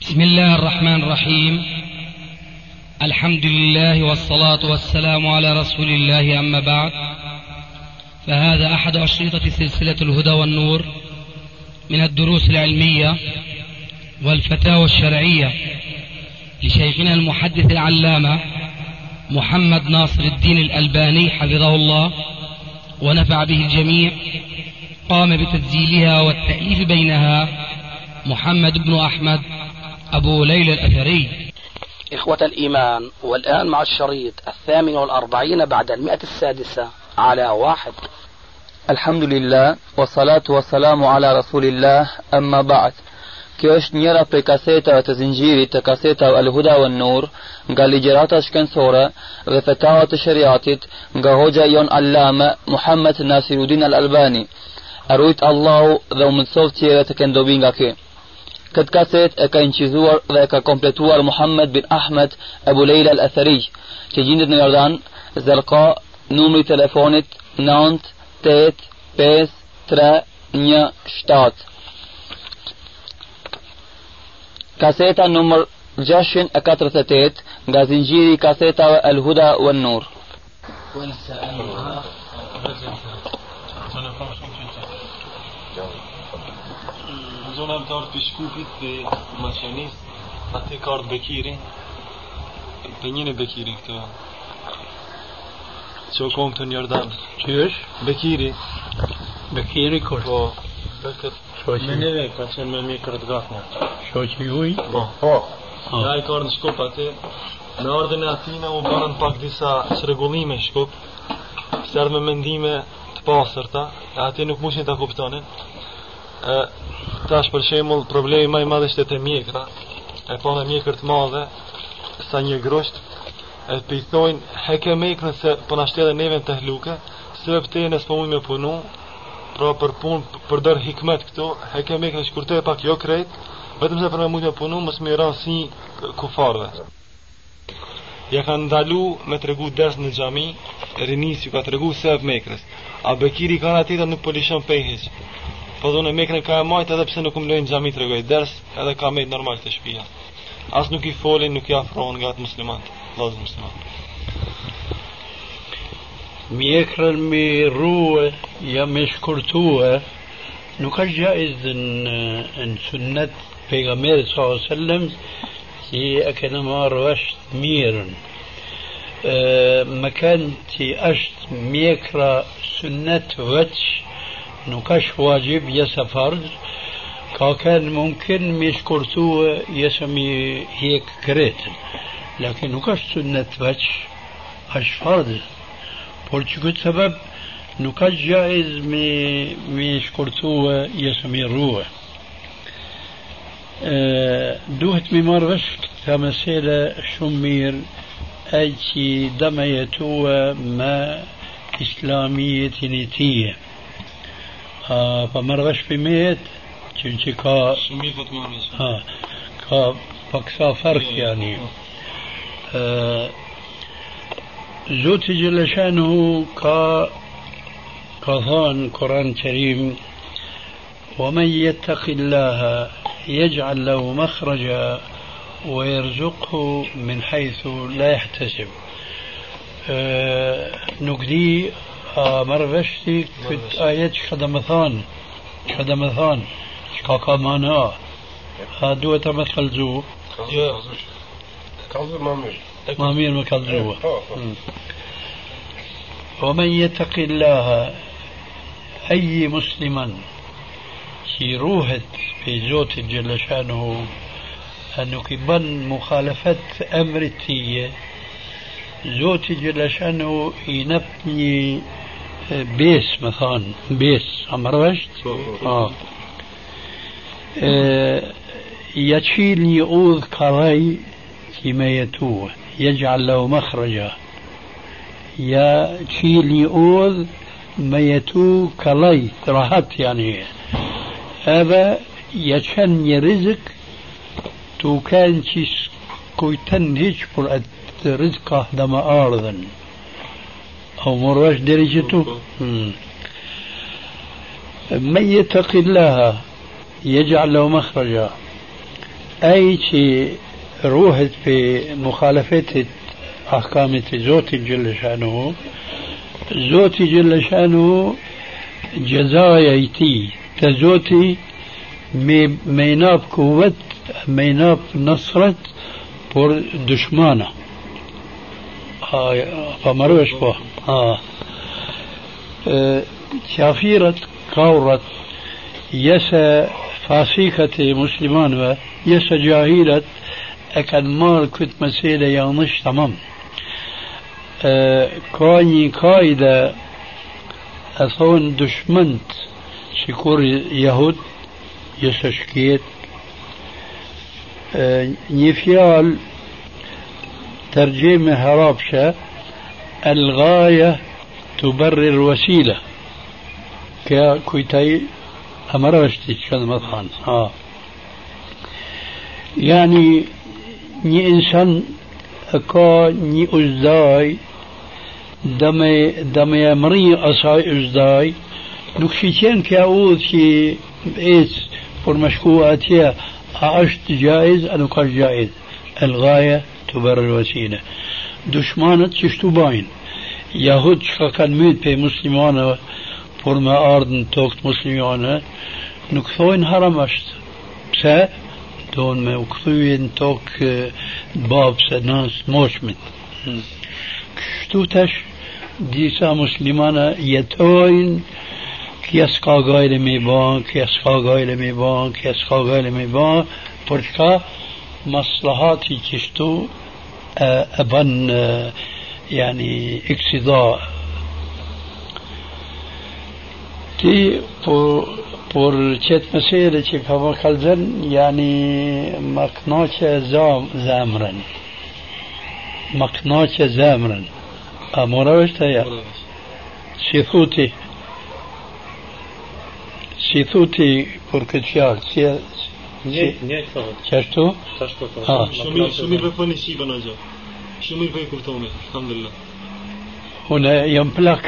بسم الله الرحمن الرحيم. الحمد لله والصلاة والسلام على رسول الله، أما بعد، فهذا أحد أشرطة سلسلة الهدى والنور من الدروس العلمية والفتاوى الشرعية لشيخنا المحدث العلامة محمد ناصر الدين الألباني حفظه الله ونفع به الجميع. قام بتسجيلها والتأليف بينها محمد بن أحمد أبو ليلى الأثري. إخوة الإيمان، والآن مع الشريط 48 بعد 106 على 1. الحمد لله والصلاة والسلام على رسول الله، أما بعد. Kjo është njëra prej kasetave të zinxhirit të kasetave Al-Huda wan Nur nga ligjërata shkencore dhe fetavat të shariatit nga hoxha jon Allama Muhammad Nasiruddin Al-Albani. Arrujt Allahu dhe u mësoft tjere të këndobi nga kjo. Këtë kaset e ka incizuar dhe e ka kompletuar Muhammad bin Ahmed Abu Leila Al-Athari, që gjendet në Jordan, Zerqa, numri telefonit 985-317. Kaseta numër 648 nga zinxhiri i kasetave Al-Huda wan Nur. Zona më të ardhë për Shkupit dhe Maqenis, atë ka ardhë Bekiri, për njën e Bekiri këtë, që o kom të një Jordan. Që është? Bekiri. Bekiri kërë? Po, bëkët, me neve, ka qenë me mirë kërët gatënja. Shoqi juj? Po. Ja i ka ardhë në Shkup atë, me ardhën e atina u banën pak disa çrregullime Shkup, se ardhë me mendime të pasërta, e atë nuk mushin të kuptonin. Tash për shembull problemi më i madh është te mjekra. E pa me mjekër të madhe sa një grosht, e pithojnë heke mekrën se po na shtedhe neve të hluke, se pëte nësë po mujnë me punu, pra për punë, për dërë hikmet këto, heke mekrën shkurte pak jo krejt, vetëm se për me mujnë me punu, mësë me ranë si kufarve. Ja kanë ndalu me të regu ders në xhami, rinis ju ka të regu sef mekrës, a Bekiri kanë atita nuk po lishon pejheq. Po dhune mekrën ka e majtë edhe pse nuk umlojnë xhami të regoj ders, edhe ka mejtë normal të shpia. As nuk i folin, nuk i afrohen nga të muslimat, vëllezër muslimat. Mjekrën me ruë, ja me shkurtue, nuk është gjaiz në sunnet pejgamberit sallallahu alaihi wasallam që e kena marrë vesh mirën. Më kanë që është mjekra sunnet veç, nuk është wajib jesa fard, ka kanë mumkin me shkurtue jesa me hek kretën, lakin nuk është sunnet veç, është fard. Por që këtë sebeb nuk është gjaiz me shkurtue jesa me ruë. Duhet me marrë vesh këta mesele shumë mirë, e që dëme jetue me islamijetin e tije. Pa marrë vesh për mejet që ka ka paksa fark yani. Zoti Gjeleshanu ka thënë Kur'an Kerim: ومن يتق الله يجعل له مخرجا ويرزقه من حيث لا يحتسب. نقدي مرفشتي كنت آيات خدمثان شكاكا مانا هادوة مثلزو مامير مكالزو. ومن يتق الله أي مسلما روحت في زوت جل شانه أنه كبن مخالفة أمر التية، زوت جل شانه ينبني بيس مثلا بيس عمر وشت يشيل يؤذ كراي كما يتوه، يجعل له مخرجا، يشيل يؤذ ما يتوه كراي راحت يعني. هذا يشن رزق تو كان شيء كويتن هيج پر رزقه دما أرضا أو مرواش درجته. من يتق الله يجعل له مخرجا أي شيء روحت في مخالفة أحكام زوتي جل شأنه، زوتي جل شأنه جزايتي تزوتي ميناب قوت ميناب نصرت بور دشمانه فمروش به شافيرة كورت يسا فاسيكة مسلمان يسا جاهلة أكن مال كنت مسيلة يانش تمام كاني قايدة أثون دشمنت شكور يهود يسا شكيت نفيال ترجمة هرابشة الغاية تبرر الوسيلة كويتاي أمرشتي كان مثلا يعني ني إنسان أكا ني أزداي دمي أمري أصاي أزداي نكشيتين كأود كي إيس فرمشكواتيا أعشت جائز أنا قال جائز الغاية تبرر الوسيلة دشمانت ششتو باين يهود كان ميت بي مسلمانه فرما أرض توقت مسلمانه نكثوين هرمشت بسا دون ما وكثوين توق باب سناس موشمت كشتو تش ديسا مسلمانه يتوين كيسقا غايل ميبان كيسقا غايل ميبان كيسقا غايل ميبان برشكا مصلحاتي كشتو أبن يعني اقتضاء تي por qëtë mesele që ka më kalëzën, yani më knaqe zemrën. Më knaqe zemrën. A mora është aja? Si thuti për këtë fjallë? Një këto. Qashtu? Shumë për fëni shiba në gjë. Shumë për kuptoni, alhamdulillah. Unë jam plak.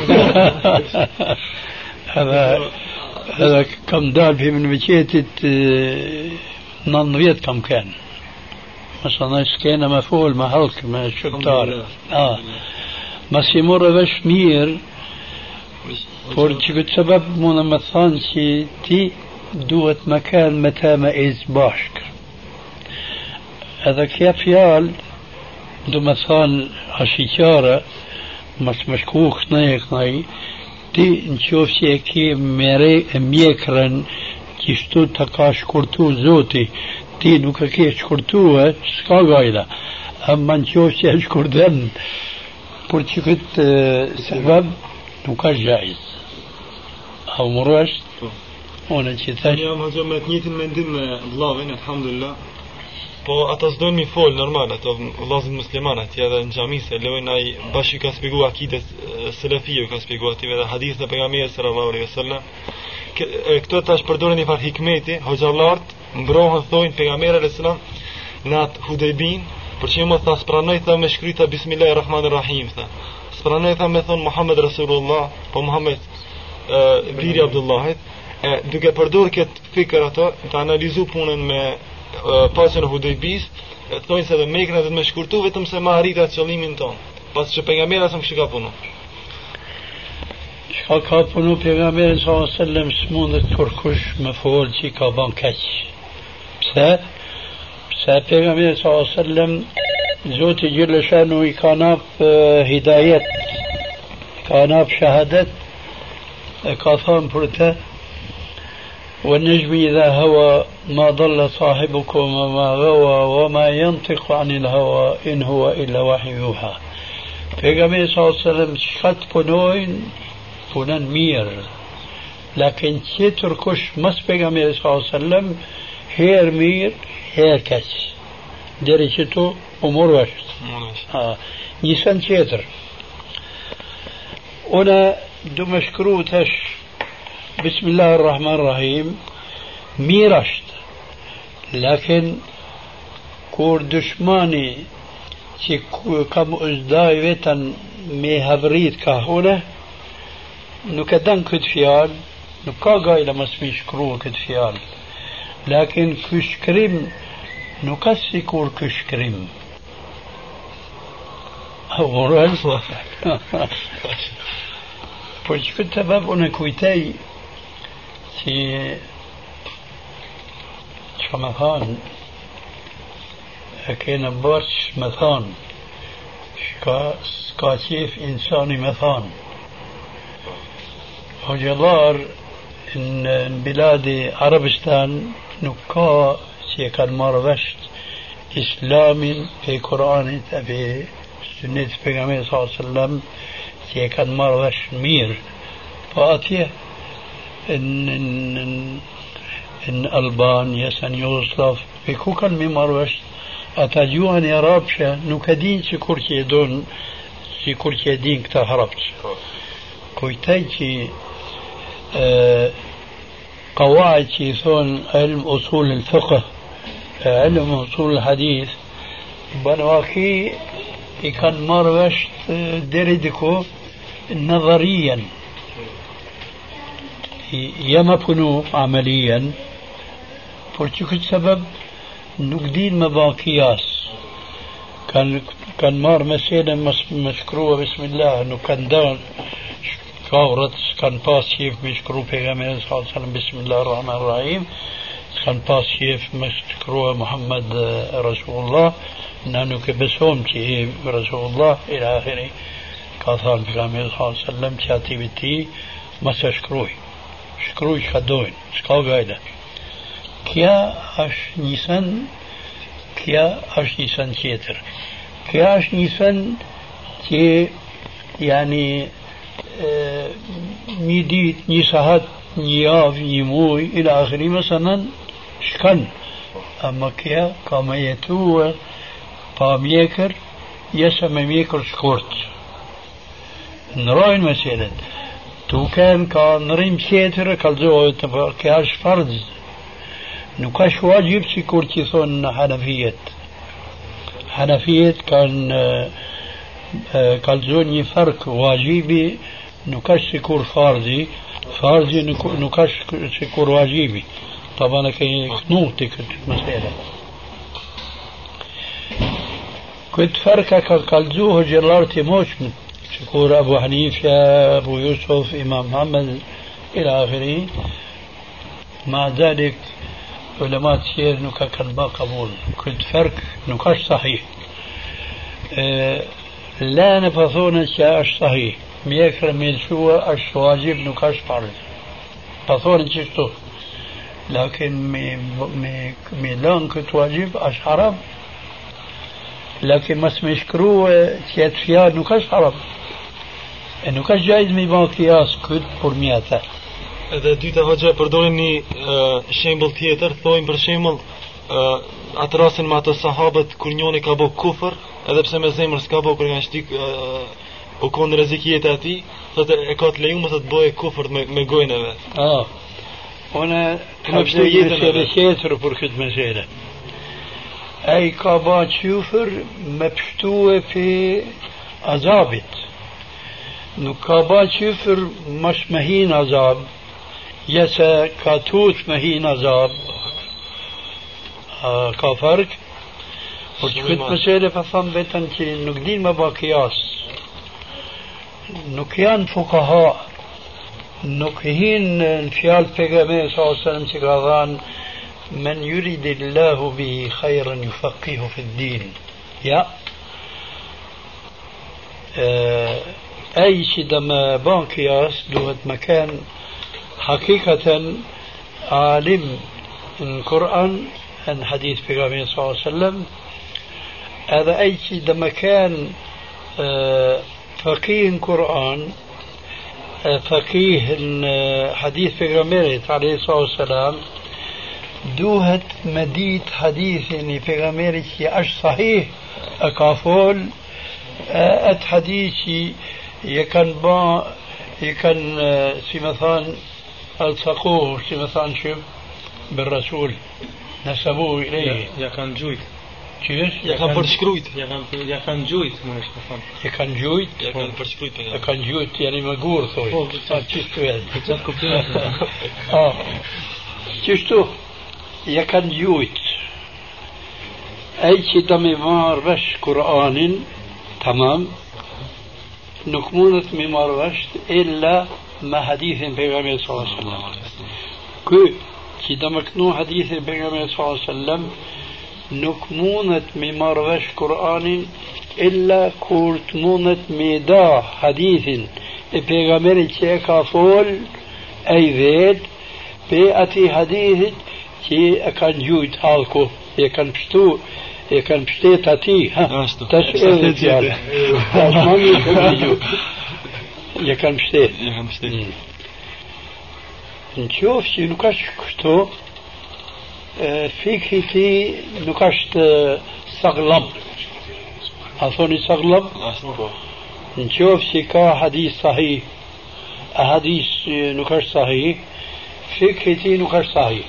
هذا كم دار في من بشيتة نظريات كم كان مثلا كان مفعول محلك من الشطار بس يمر باش مير فورتشي سبب من مثلا شي تي دوت مكان متى ما إز باشك هذا كيف يال دو مثلا عشيشارة مشكوك ناي ti në qofë që e ke mere e mjekrën kishtu të ka shkurtu zoti ti nuk e ke shkurtu s'ka gajda amma në qofë që e shkurten për që këtë sebeb nuk është gjaiz a u mërë është unë që thash jam haqo me të njëtin mendim me vlavin alhamdulillah po ata s'dojnë mi folë normal ato vllazën muslimanat edhe në xhami se lejojnë ai bashkë ka shpjeguar akidet selefie ka shpjeguar aty edhe hadithe e pejgamberit sallallahu alaihi wasallam këto tash përdoren një far hikmeti hoxhallart mbrohen thonë pejgamberi alaihi salam në atë Hudejbin për shembull tha spranoj tha me shkruajta bismillahirrahmanirrahim tha spranoj tha me thon Muhammed Rasulullah po Muhammed biri Abdullahit duke përdorur këtë fikër ato të analizu punën me pasën e Hudejbis thonë se dhe Mekën dhe me shkurtu vetëm se ma arrita qëllimin ton pas që pejgamberi asëm kështë ka punu Shka ka punu pejgamberi s.a.s. s'mundet kërkush me folë që ka ban keq pse pejgamberi s.a.s. Zoti gjëllë shanu i ka nap hidajet ka nap shahadet e ka thonë për te والنجم إذا هوى ما ضل صاحبكم وما غوى وما ينطق عن الهوى إن هو إلا وحي يوحى Pejgamberi s.a.s. shkat punën mirë lakin qëtër kush mas pejgamberi s.a.s. herë mirë herë keq deri që tu umur është njësën qëtër una du me shkru tash Bismillahirrahmanirrahim mirë është lakin kur dëshmani që ka më uzdaj vetën me havrit ka hune nuk e dënë këtë fjalë nuk ka gajla mas mi shkrua këtë fjalë lakin kë shkrim nuk ka sikur ky shkrim. Aurel. Po që këtë të babë unë kujtej që që me thanë e kene bërç me thanë s'ka qef insani me thanë hoxëllar në biladi Arabistan nuk ka që e kanë marrë vesht islamin pe Koranit e pe sunnet pejgamberit sallallahu alaihi wasallam që e kanë marrë vesh mirë po atje në Albania në Jugoslav pe ku kanë mi marrë vesh ata gjuhën e arabshe nuk e din që kur që e don si kur që e din këta arabç kujtaj që قواعد që i thonë ilm usul al-fiqh ilm usul al-hadith banwaki i kanë marrë vesh deri diku نظريا يما بنو عمليا فرشوك السبب نقدين مباقياس كان مار مسيلة مشكروه بسم الله انه كان دان كاورت كان باس شيف مشكروه بيغامير صلى الله عليه وسلم بسم الله الرحمن الرحيم كان باس شيف مشكروه محمد رسول الله نانو كبسوم شيء رسول الله الى اخره كاثان بيغامير صلى الله عليه وسلم شاتي بتي ما شكروه شكروه شكدوين شكاو قايدة كيا اش نيسان كيا اش نيسان تيتر كيا اش نيسان تي يعني نيديت نيساهات نياف نيموي الى اخره مثلا شكن اما كيا كما يتوه باميكر يسمى ميكر شكورت نراين مثلا تو كان ريم سيتر كالزوه كاش فرض نكاش واجب سيكور تيثون حنفية كان كالزوني فرق واجبي نكاش سيكور فرضي نكاش سيكور واجبي طبعا كي نوتي كنت مسألة كنت فرقة كالزوه جلارتي موشمت شكور أبو حنيفة أبو يوسف إمام محمد إلى آخره مع ذلك علماء تسير نكا كان ما قبول كنت فرق نكاش صحيح لا نفثون الشاش صحيح ميكر من شو أش واجب نكاش فرض فثون شفتو لكن ميلان كنت واجب أش حرام لكن ما سمشكروه تيات فيها نكاش حرام انه كاش جايز مي بان قياس كد për mjata. Edhe dyta hoxha përdorin një shembull tjetër, thojnë për shembull atë rastin me ato sahabët kur njëri ka bë kufër, edhe pse me zemër s'ka bë kur nga shtik u kon rrezikiet e atij, thotë e ka të lejuar të bëjë kufër me gojën e vet. Ona kam jetën e tjetër për këtë meselë. Ai ka bë kufër me pështue fi azabit. Nuk ka ba qyfër mash me hin azab jese ka tut me hin azab ka fark por që këtë mësele pa thamë vetën që nuk din me ba kias nuk janë fukaha nuk hin në fjalë pejgamberi sallallahu alaihi wasallam që ka dhanë men yuridillahu bihi khayran yufaqihu fi ddin ja أي شيء لما بان قياس دوت مكان حقيقة عالم القرآن عن حديث بيغامبر صلى الله عليه وسلم هذا أي شيء لما كان فقيه القرآن فقيه حديث بيغامبر عليه الصلاة والسلام دوت مديت حديث يعني بيغامبر أش صحيح أكافول أت حديثي يكن با يكن سمثان التقوه سمثان شب بالرسول نسبوه إليه يكن جويت كيف؟ يكن برشكرويت يكن جويت يكن جويت يكن برشكرويت يكن جويت يعني مقور ثوي تشتو يعني تشتو يكن جويت أي شيء دمي مارش قرآن تمام نكمونت مارش إلا ما حديث بيغامي صلى الله عليه وسلم كو شيء دمكنو حديث بيغامي صلى الله عليه وسلم نكمونت مارش قرآن إلا كورتمونت ميدا حديث بيغامي تشيكا فول أي ذات بأتي حديث që e kanë gjujt halku, e kanë pështu, e kanë pështet ati, tash edhe tjale. Tash mami e kanë gjujt. E kanë pështet. Në qofë që nuk është kështu, fikhi ti nuk është saglam. A thoni saglam? Në qofë që ka hadith sahih, a hadith nuk është sahih, fikhi ti nuk është sahih.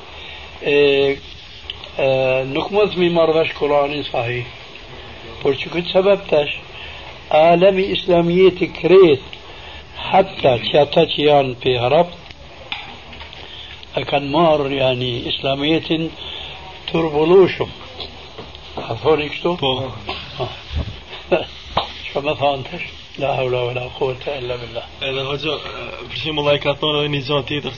nuk mos mi marrësh Kur'anin sahih por që këtë sebeb tash alemi islamijeti kret hatta që ata që janë për Arab e kanë marrë yani islamijetin turbullushum a thoni kështu? Po që me thonë tash la hawla wa la quwwata illa billah edhe hoxha për shembull ai ka thonë edhe një gjë tjetër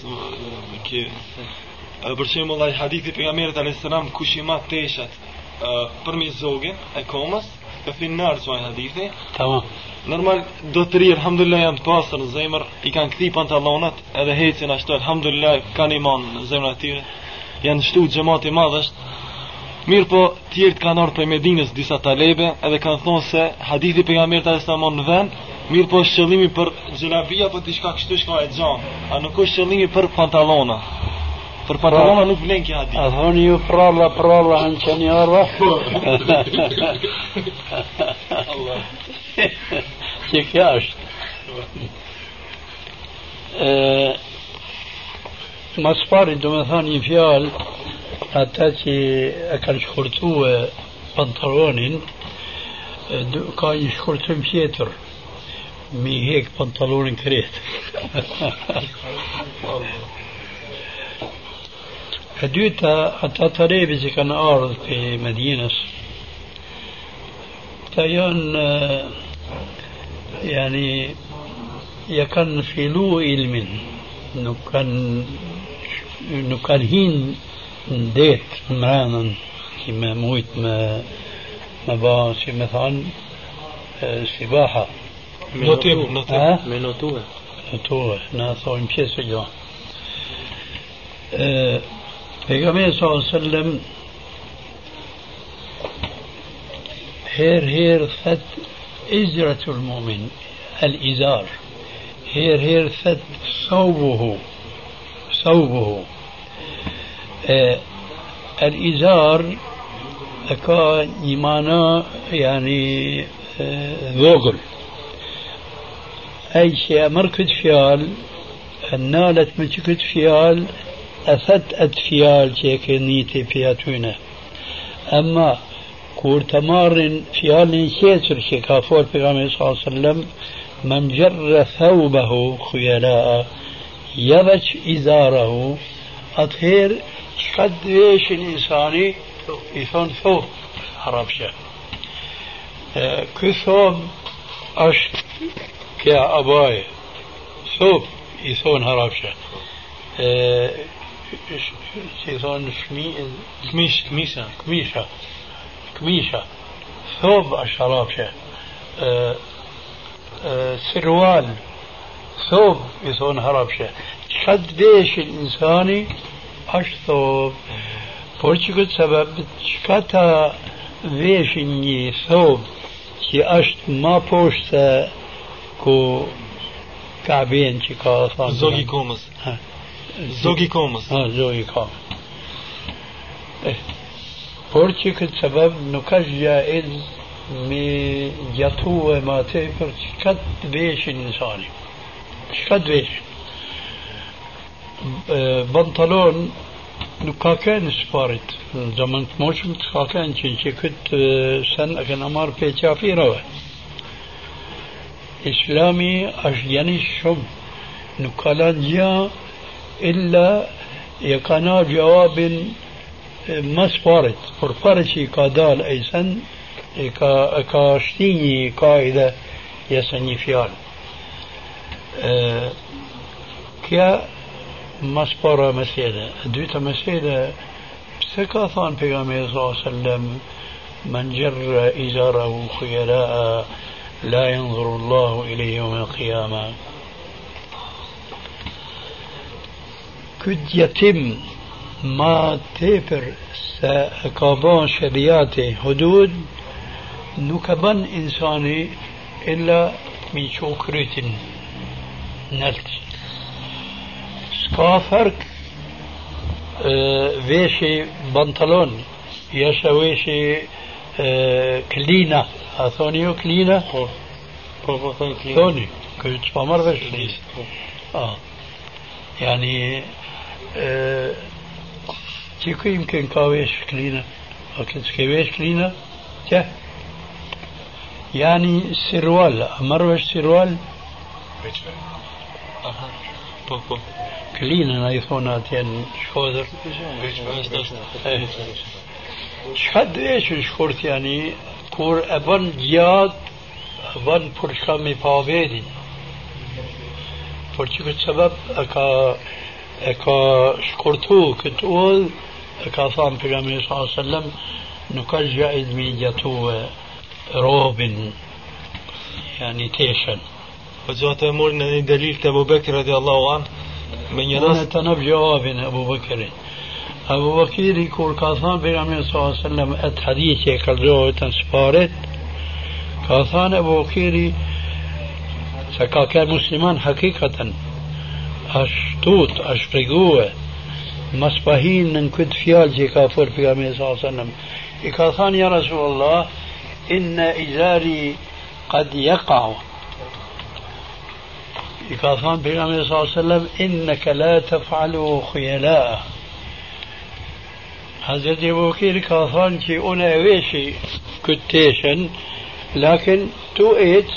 për shembull ai hadithi pejgamberit alayhis salam kush i mat teshat për mi zogën e komës e finnar çoj hadithi tamam normal do të ri alhamdulillah janë të pastër në zemër i kanë kthy pantallonat edhe hecin ashtu alhamdulillah kanë iman në zemrat e tyre janë shtu xhamat i madh është mirë po tjerë kanë ardhur prej Medinës disa talebe edhe kanë thonë se hadithi pejgamberit alayhis salam në vend mirë po është qëllimi për xhelabia apo diçka kështu shka e xham a nuk është qëllimi për pantallona për pantallona nuk vlen kjo hadith. A thoni ju pralla hanë që një arra? Që kja është? Mas pari do me thani një fjalë ata që e kanë shkurtu pantalonin ka një shkurtum tjetër mi hek pantalonin kret. E dyta, ata të rebi që kanë ardhë për Medinës, ta janë, yani, ja kanë fillu ilmin, nuk kanë hinë në detë, në mrenën, që me mujtë me ba, që me thanë, si baha. Notuhe. Notuhe, në thonë pjesë e gjo. Pejgamberi sallallahu alaihi wasallam her thët izratul mu'min al-izar her thët ثوبه الإزار ka një mana yani vogël ai që e mërë këtë fjalë nalet me që këtë fjalë أثت أدفيال جيكنيتي فياتونا أما كور تمارن فيال كيتر شكافور في غامي صلى الله عليه وسلم من جر ثوبه خيلاء يبج إزاره أطهير شقد ويش الإنساني يثون ثوب عربشة كثوب أشت كيا أباي ثوب يثون عربشة شيطان كميشة ثوب الشرابشة سروال ثوب يصون هربشة شد ديش الإنساني أش ثوب بورشكت سبب شكتا ويشني ثوب كي أشت ما بوشت كو كعبين شكا زوجي كومس زوجي كومس زوجي كومس por që këtë sebeb nuk është jaiz me gjatu e ma tepër çka të veshin insani çka të veshin pantalon nuk ka kënë sparit në zaman të moshëm të ka kënë që këtë sen e këna marrë pe qafirave islami është janis shumë nuk ka lanë gjë illa e ka na gjawabin mas parit, por pare që I ka dal ai sen, ka shti një kaide jese një fjalë. Kja mas para mesele. Dyta mesele, pse ka thonë pejgamberi sallallahu alaihi wasallam من جر إزاره خيلاء لا ينظر الله إليه يوم القيامة. Këtë jetim ma tepër se ka ban shëriate hudud nuk e ban insani illa mi qo krytin nëlt. S'ka fark veshi bantalon jeshe veshi klina. A thoni ju klina? Po thoni klina. Thoni, këtë që pa marrë vesh klina. Yani që ku يمكن ka vesh klina? A këtë s'ke vesh klina? Që? Yani sirwal, a marrë vesh sirwal? Po. Klina na I thonë atje në Shkodër. Çka dhesh në shkurt yani kur e bën gjatë e bën për shka me pa vedin për që këtë sebeb e ka shkurtu këtë ull e ka thamë pejgamberi sallallahu alaihi wasallam nuk ka gjaiz me gjatu robin yani teshen. Po gjatë e morën në dalil të Abu Bekri radiallahu an me një rast të nëbë gjavabin e Abu Bekri. Abu Bakiri kur ka thënë pejgamberi sallallahu alaihi wasallam atë hadith që ka lëzohet në sparet ka thënë Abu Bakiri se ka qenë musliman hakikaten ashtut ashpjegue mas pahin në këtë fjalë që ka folë pejgamberi sallallahu alaihi wasallam I ka thënë ja Rasulullah inna izari qad yaqa I ka thënë pejgamberi sallallahu alaihi wasallam innaka la taf'alu khuyala. Hazreti Abu Bakri ka thënë që unë e veshi këtë teshen, lakin tu ecë,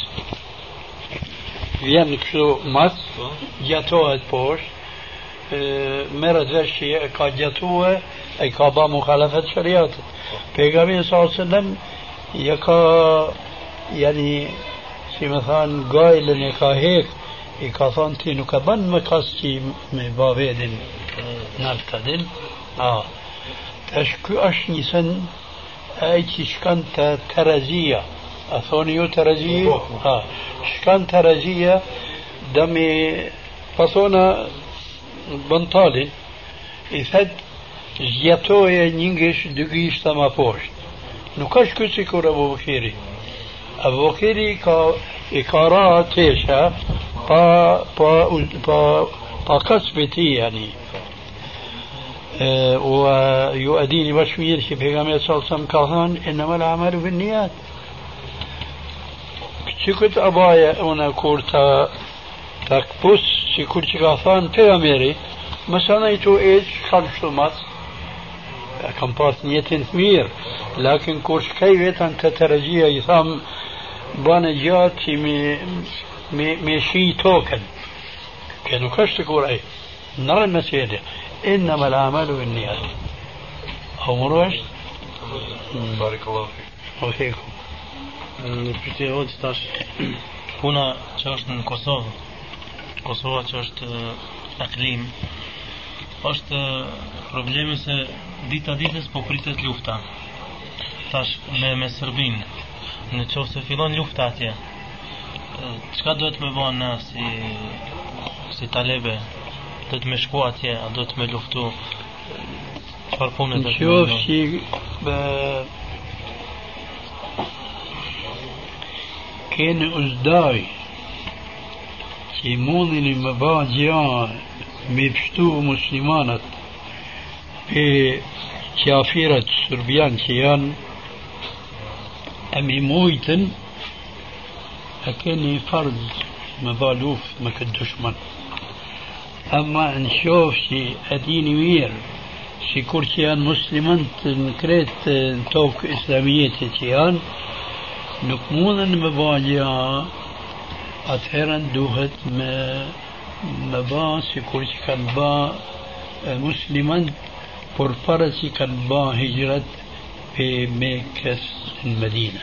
vjen kështu mas, gjatohet poshtë, merët vesh që e ka gjatue, e ka ba mukhalafet shariatit. Pejgamberi sallallahu alaihi wasallam ja ka, yani, si me thanë, gajlën e ka hek, I ka thënë ti nuk e ban me kas që me ba vedin në altadin. Ky është një sen ai që shkan të terazia. A thoni ju terazia? Shkan terazia dhe me pasona bantalin I thet zgjatoje një ngish dy gishta ma poshtë. Nuk është këtë si kur Abu Bakiri. Abu Bakiri I ka ra tesha pa kasbeti yani. ويؤديني بشوير شي بيغامي صلى الله عليه وسلم كاثان إنما الأعمال بالنيات كنت أبايا أنا كورتا تكبس شي كنت كاثان بيغاميري مثلا يتو إيش خمسة مات كم بارت نيتين ثمير لكن كورش كيفيت أن تترجيه يثام بانجات شي مي شي توكن كانوا كشتكور أي نرى المسيدة إنما الأعمال بالنيات أو مروش بارك الله فيك وفيكم Në pyetje hoxh tash puna që është në Kosovë. Kosova që është aklim. Është problemi se dita ditës po pritet lufta. Tash me Serbinë. Në qoftë se fillon lufta atje. Çka duhet me bënë na si talebe? Do të me shku atje, a do të me luftu çfarë pune do të qoftë që keni uzdaj që mundin me ba gjëra me pështu muslimanat pe qafirat serbian që janë e me mujtën e keni farz me ba luft me këtë dushman. Amma në qoftë që e dini mirë sikur që janë muslimant në kretë në tokë islamijete që janë nuk mundën me ba gjëra atëherën duhet me ba sikur që kanë ba muslimant por para që kanë ba hijrat për Mekës në Medinë.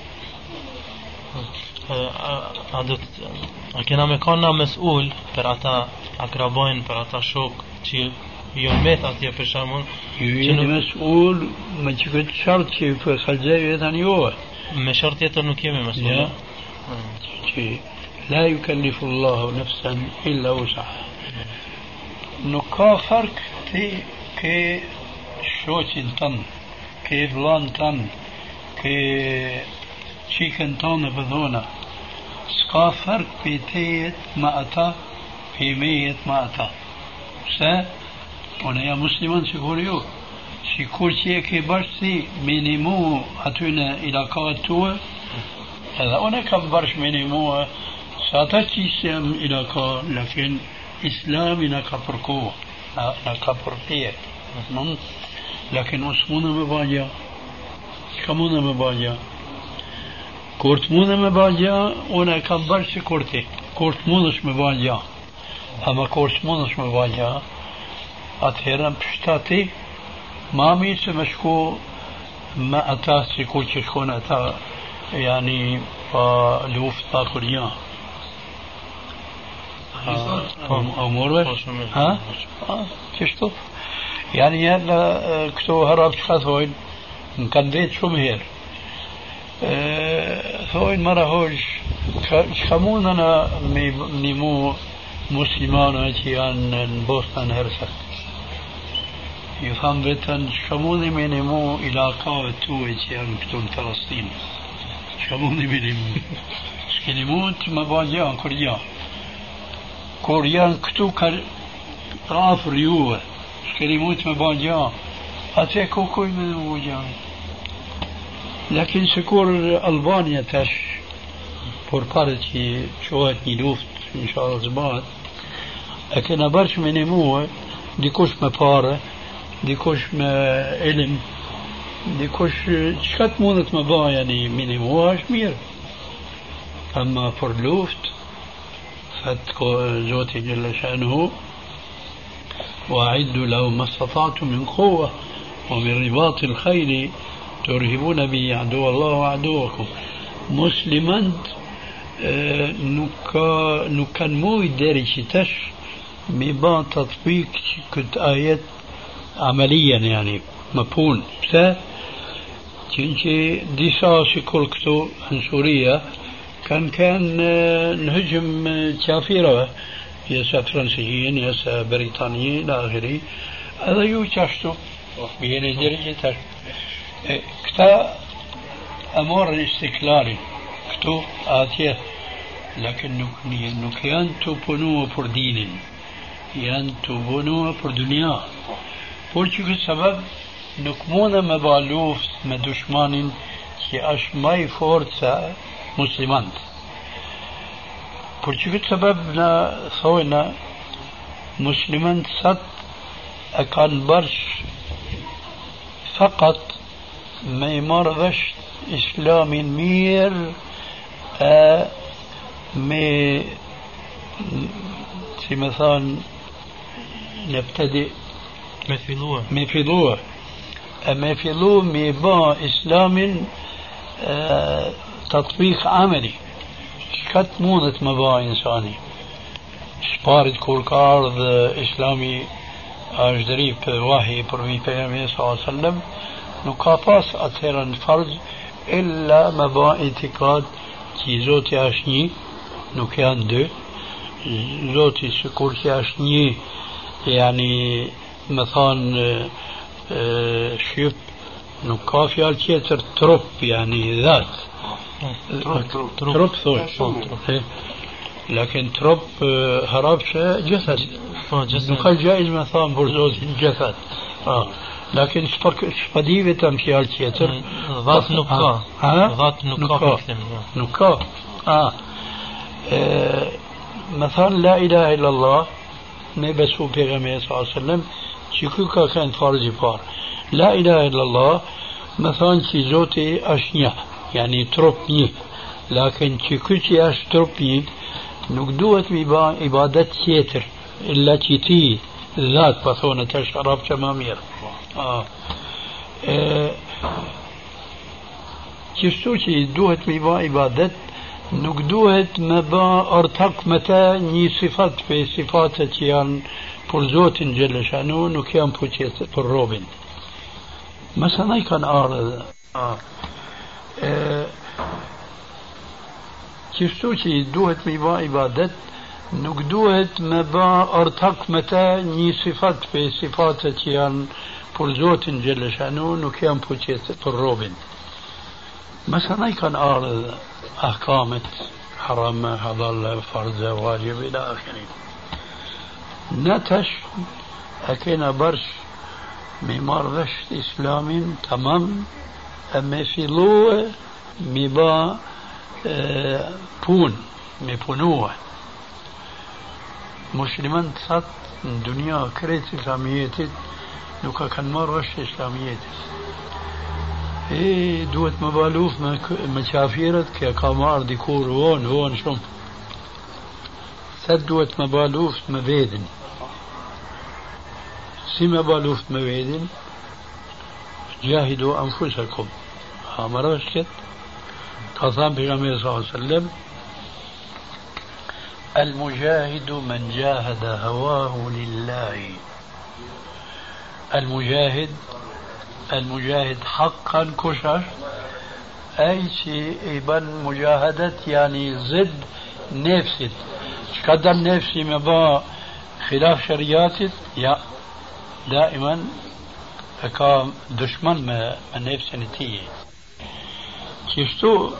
A kena me kanë na mesul për ata akrabojnë, për ata shok që jo met atje për shembull. Ju jeni mesul me që këtë shartë që për khalxeju jetan juve. Me shart tjetër nuk jemi mesul. Ja. Që la yukallifu Allahu nafsan illa wusaha. Nuk ka fark ti ke shoqin tënë, ke vllain tënë, ke qikën tonë për dhona. S'ka fark për te jetë ma ata, për me jetë ma ata. Pse? Unë jam musliman që kur ju. Si kur që e ke bashkë ti minimu aty në ilakaat tue, edhe unë e kam bashkë minimu sa ata që jam ilaka, lakin Islami në ka përko, në ka përpje. Lakin unë s'mune me bagja, s'ka mune me bagja. Kur të mune me bagja, unë e kam bashkë që kur ti. Kur të mundesh me bagja, ama kur s'mundesh me bagja, atëherë në pështati, ma mirë se me shku me ata si ku që shkon ata, yani pa luft pa kurja. A morvesh? Ha? Qështu? Yani jella këto harap që ka thojnë, në kanë vetë shumë herë. Thojnë mara hoqë, që mundë në një mu muslimana që janë në Bosna në Hersek. Ju thamë vetën, që mundë me një mu ilakave tue që janë këtu në Palestinë. Që mundë me një mu. S'keni mund të më bagja në Kurja. Kur janë këtu afër juve, s'keni mund të më bagja. Ate kukuj me në mu gjanë. Lakin se kur Albania tash, por pare që qohet një luft, inshallah zbat, e kena bërsh me një muë, dikush me pare, dikush me ilim, dikush qëka të mundet me baja një minimu, është mirë. Ama për luft, thëtë Zoti Gjelle Shanuhu, وأعدوا لهم ما استطعتم من قوة ومن رباط الخيل ترهبون به عدو الله وعدوكم. مسلمant nuk kanë mujt deri që tash me ba tatbik këtë ajet amalian, yani më punë. Pse? Që disa sikur këtu në Suria kanë në hëgjëm qafirave, jesa fransijin, jesa britanijin, ila akhiri, edhe ju qashtu, bjene deri që tash. Këta e morën istiklalin, këtu atje, lakin nuk janë të punua për dinin, janë të punua për dunia. Por që këtë sebeb nuk mune me ba luft me dushmanin që është maj fort se muslimant. Por që këtë sebeb në thojna muslimant sat e kanë bërsh fakat me I marrë vesh islamin mirë me si me thanë me fillua me ba islamin tatbik ameli. Qëka të mundet me ba insani? Shparit kur ka ardhë islami është dëri për wahi për mi pejgamberi sallallahu alaihi wasallam, nuk ka pas atëherë në farz illa me ba itikad që Zoti është një, nuk janë dy. Zoti sikur që është një, yani me thanë shqip, nuk ka fjalë tjetër trup, yani dhat. Trup thoi. Lakin trup harabshë gjëthet. Nuk ka gjaiz me thanë për Zotin gjëthet. Lakin s'padi vetëm fjalë tjetër. Dhat nuk ka. Dhat nuk ka. Nuk ka. Me thanë la ilaha illallah, me besu pejgamberi sallallahu alaihi wasallam, që ky ka qenë farzi I parë. La ilaha illallah, me thanë që Zoti është një, yani trup një. Lakin që ky që është trup një, nuk duhet me ba ibadet tjetër, illa që ti dhat, pa thonë të është arab që ma mirë. Qështu që i duhet me ba ibadet, nuk duhet me ba ortak me ta një sifat për sifatet që janë për Zotin Gjellëshanu, nuk janë për robin. Mesela i kanë ardhë. Qështu që i duhet me ba ibadet, nuk duhet me ba ortak me ta një sifat për sifatet që janë për Zotin Gjellëshanu, nuk janë për robin. مثلا كان أعرض أحكامة حرام حلال فرض واجب إلى آخره نتش أكينا برش ميمار رشت إسلام تمام أما في لوه ميبا بون ميبونوه مسلمان تصد الدنيا كريت إسلاميتي نوكا كان مار رشت إسلاميتي ايه دوت مبالوف مشافيرت كقمار ديكور هون شم دوت مبالوف مبيدن سي مبالوف مبيدن جاهدوا أنفسكم أمرشت قصام بجميع صلى الله عليه وسلم المجاهد من جاهد هواه لله المجاهد حقا كشر أي شيء يبان مجاهدة يعني ضد نفسه قدم نفسي مبا خلاف شريعتي يا دائما كان دشمن ما نفسي نتيجة كيشتو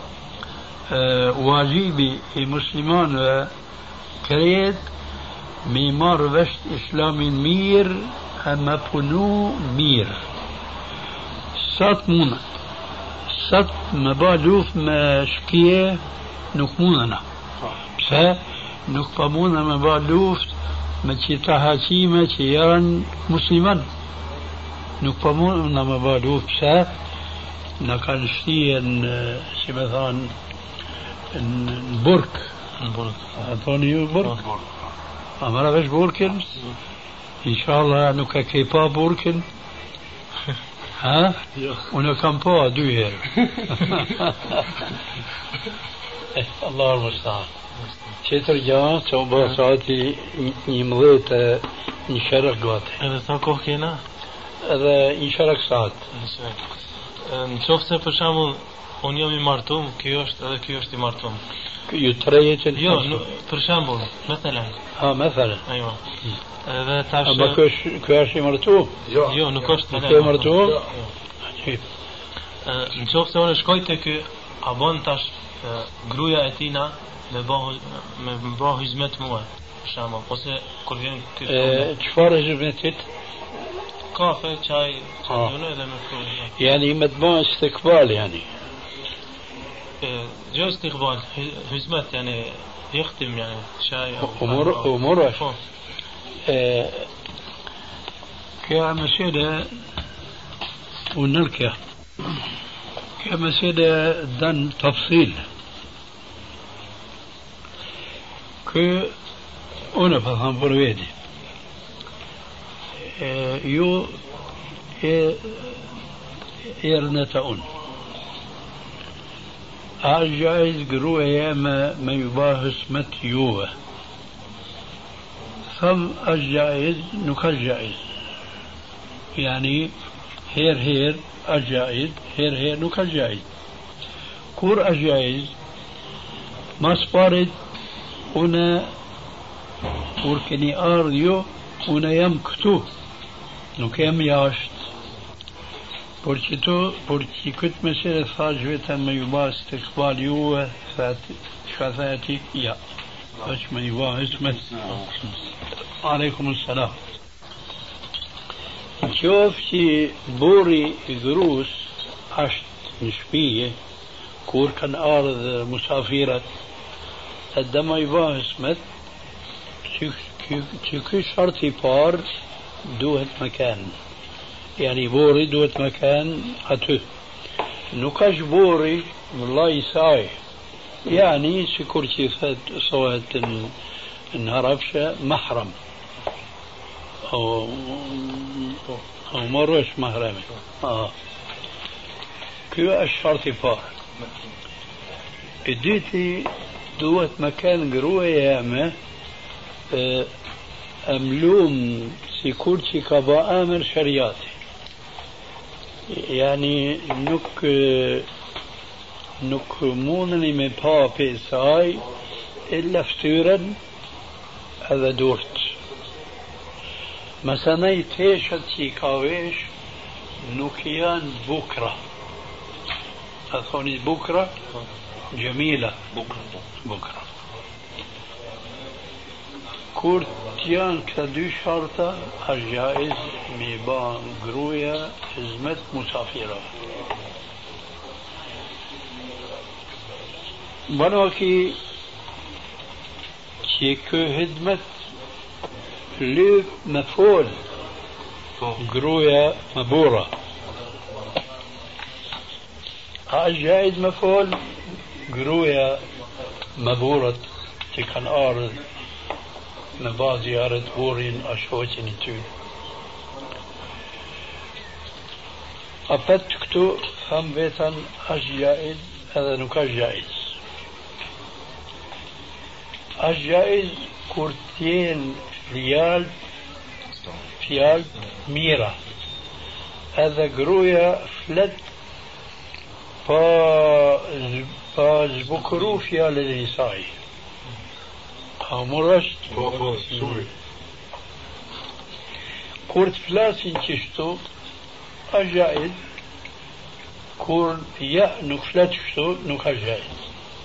واجبي المسلمان كريت ميمار وشت إسلامي مير أما بنو مير سات مونا سات مبالوف ما شكيه نكموننا بس نكمونا مبالوف ما تشتهاتي ما تيان مسلمان نكمونا مبالوف بس نكالشتين شبثان البرك أعطوني برك أمرا بش بوركن إن شاء الله نكا كيبا بوركن ها وانا كان بوا دوير الله المستعان شتر جان صوب ساعتي يمضيت نشارك قوات Edhe sa kohë kena? Edhe نشارك ساعت Nëse për shembull unë jam I martuar, ky është edhe ky është I martuar. Ju trejet Jo, për shembull, مثلا. مثلا. Aiwa. Edhe tash Aba ky është I martuar? Jo, nuk është I martuar? Nëse unë shkoj te ky, a bën tash gruaja e tina me bëh hizmet mua. Për shembull, ose kur vjen ky. Çfarë hizmetit? كافي شاي صندوقنا إذا مفروض يعني مدبون استقبال يعني جو استقبال هزمت يعني يختم يعني شاي أمور كمسألة ونركة كمسألة دن تفصيل أنا فهم برويدي يو إرنتاون أجايز قروة ما يباهس مت يوه ثم أجايز نكجايز يعني هير أجايز هير نكجايز كور أجايز ما سبارد هنا وركني أرضيو هنا يم كتو nuk jam jashtë por që këtë mesele thash vetëm me ju bas të këpal juve shka tha ati ja është me ju bas hizmet aleikum salam qofë që buri I grus është në shpije kur kanë ardhë musafirat edhe me ju bas hizmet që ky sharti par دوهت مكان يعني بوري دوهت مكان أتو نكاش بوري والله يساي يعني سكورتي فات صوت النهرفشة محرم أو مرش محرمة كيو الشرط فار اديتي دوت مكان قروة يامه أملوم سيكورتي كبا آمر شرياتي يعني نك مونني من بابي ساي إلا فتورا هذا دورت مثلا يتيشتي كاويش نوكيان بكرة أخوني بكرة جميلة بكرة كورتيان كدو شرطة الجائز ميبان قروية حزمة مسافرة بنوكي كيكو هدمت لوب مفول قروية مبورة الجائز مفول قروية مبورة تكن أرض نبا زيارة بورين أشوتين تو أبتكتو هم بيتن الجائز هذا نكاش جائز الجائز كورتين ريال فيال ميرا هذا قروية فلت فازبكرو فيال النسائي أو مرشت كورت فلاسين تشتو الجائز كور يا نكفلت شتو نكا جائز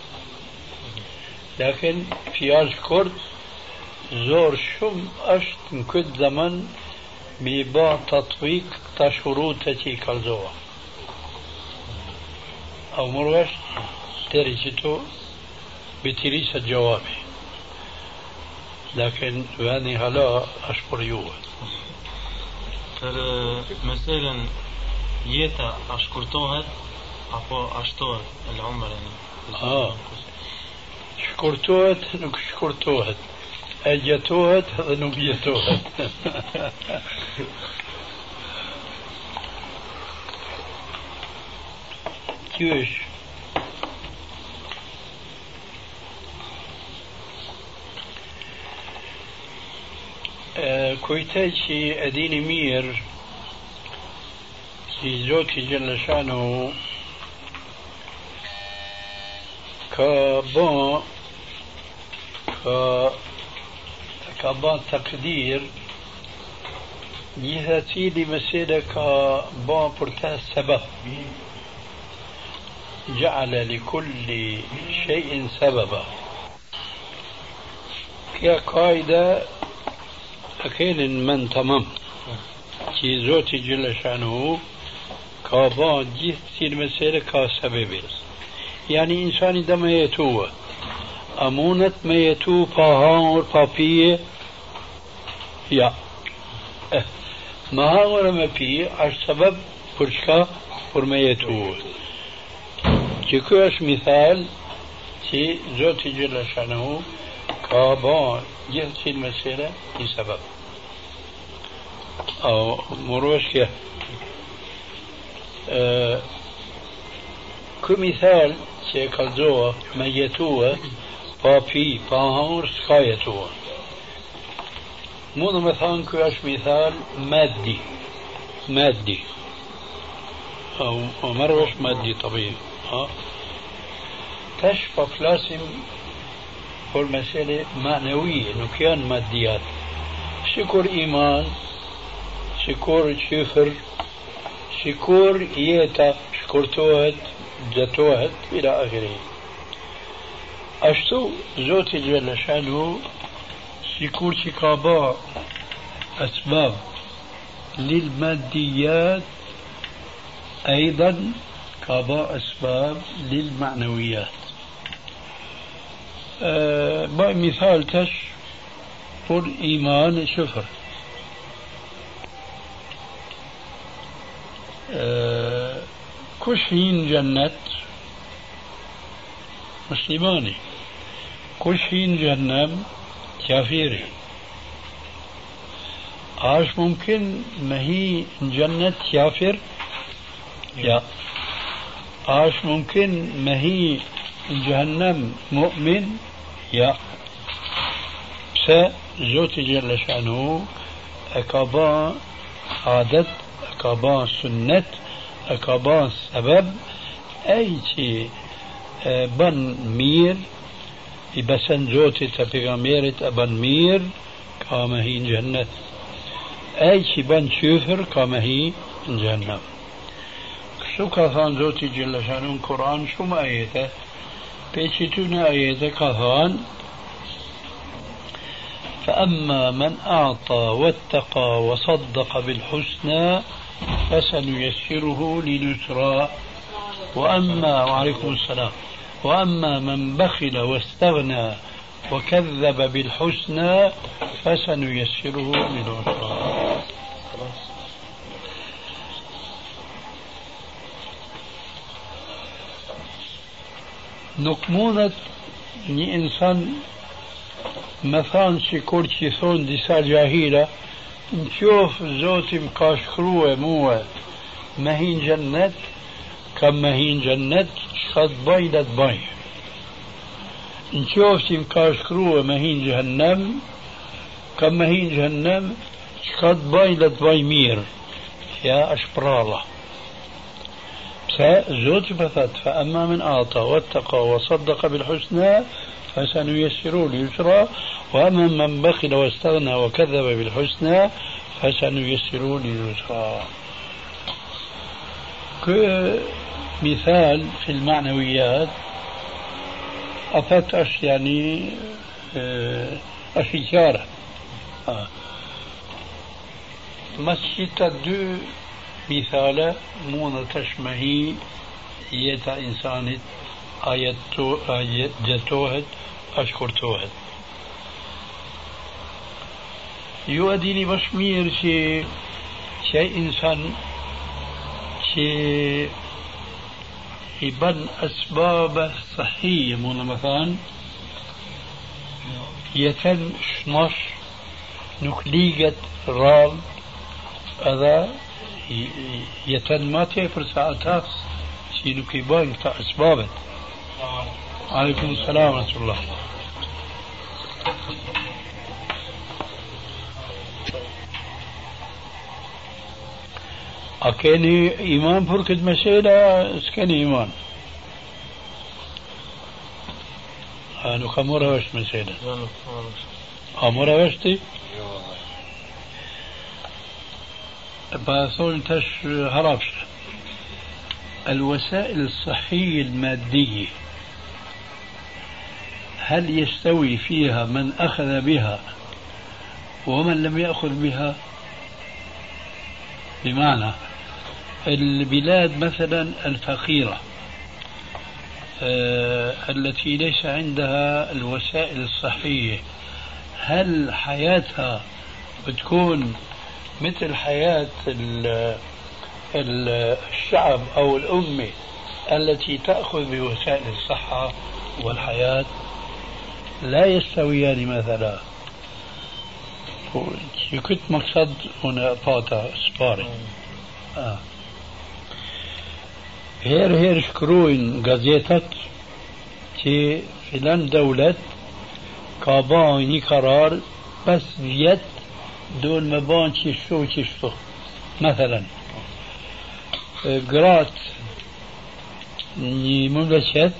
لكن فيال كورت زور شم أشت نكد زمن بيبا تطبيق تشروطتي كالزوا أو مروش تريشتو بتريس الجوابي لكن واني هلا أشكر يوه مثلا يتا أشكرتوها أو أشتوها العمر يعني شكرتوها نك شكرتوها أجتوها نبيتوها كيوش كويتاجي أديني مير في زوتي جل شانه كبان تقدير يهاتي لي مسيرة كبان برتا سبب جعل لكل شيء سببا يا قاعدة أكيد من تمام كي زوتي جل شانه كابان جيت المسيرة كسبب يعني إنسان دم يتوه أمونة ما يتوه باهان بابيه يا ما هو ما فيه عش سبب فرشكا فرما يتوه كيكوش مثال كي زوتي جل شانه كابان جيت المسيرة لسبب أو مروش كه كمثال سيكالزوه ميتوه بابي باهور سكايتوه مو مثلا كواش مثال مادي أو مروش مادي طبيعي تشفى فلاسم هو المسألة معنوية إنه كان ماديات شكر إيمان شكر شفر شكر يتا شكرتوهت جتوهت إلى آخره أشتو زوتي جل شانه شكر شكابا أسباب للماديات أيضا كابا أسباب للمعنويات مثال تش قل إيمان شفر كشين جنة مسلماني كشين جنة كافيري عاش ممكن ما هي جنة كافر؟ يا عاش ممكن ما هي جهنم مؤمن؟ يا زوتي جل شأنه أكابا عادت أكابا سنة أكابا سبب أي شيء بن مير بسن زوتي تبيغاميرت أبن مير كما هي جنة أي شيء بن شوفر كما هي جهنم. شو كثان زوتي جل شأنه القرآن شو ما آيته بيشتون آيته كثان فأما من أعطى واتقى وصدق بالحسنى فسنيسره لليسرى وعليكم السلام وأما من بخل واستغنى وكذب بالحسنى فسنيسره للعسرى. نقمونة ني إنسان مثلا sikur që i thonë disa gjahila, në qofë Zotim ka shkrue mua me hinë gjennet, kam me hinë gjennet, qka të bëj dhe të bëj. Në qofë që ka shkrue me hinë gjennem, kam me hinë gjennem, qka të bëj dhe të bëj mirë. Ja është pralla. Pse Zotim për thëtë, fa amma min ata, wattaqa, wa saddaqa bil husna, فسنيسره لليسرى وأما من بخل واستغنى وكذب بالحسنى فسنيسره لليسرى. كمثال في المعنويات أفت يعني أشيكارة مسجد دو مثال مونة تشمهي يتا إنسانت جتوهد أشكرتوهد يؤديني بشمير شيء إنسان شيء يبن أسباب صحية مثلا يتن شنش نكليجة رال هذا يتن ما تيفر ساعتات شيء نكيبان أسبابه. عليكم السلام ورحمة الله. أكيني إيمان بركة مسألة اسكني إيمان أنا كمورة وش مسألة أمورة وشتي باثون تش هربش الوسائل الصحية المادية هل يستوي فيها من أخذ بها ومن لم يأخذ بها؟ بمعنى البلاد مثلا الفقيرة التي ليس عندها الوسائل الصحية هل حياتها بتكون مثل حياة الشعب أو الأمة التي تأخذ بوسائل الصحة والحياة؟ لا يستويان مثلا. كنت مقصد هنا فاتا سباري هير شكروين غازيتات تي فلان دولة كاباني قرار بس فيت دول مبان تشتو مثلا قرات ني مملكت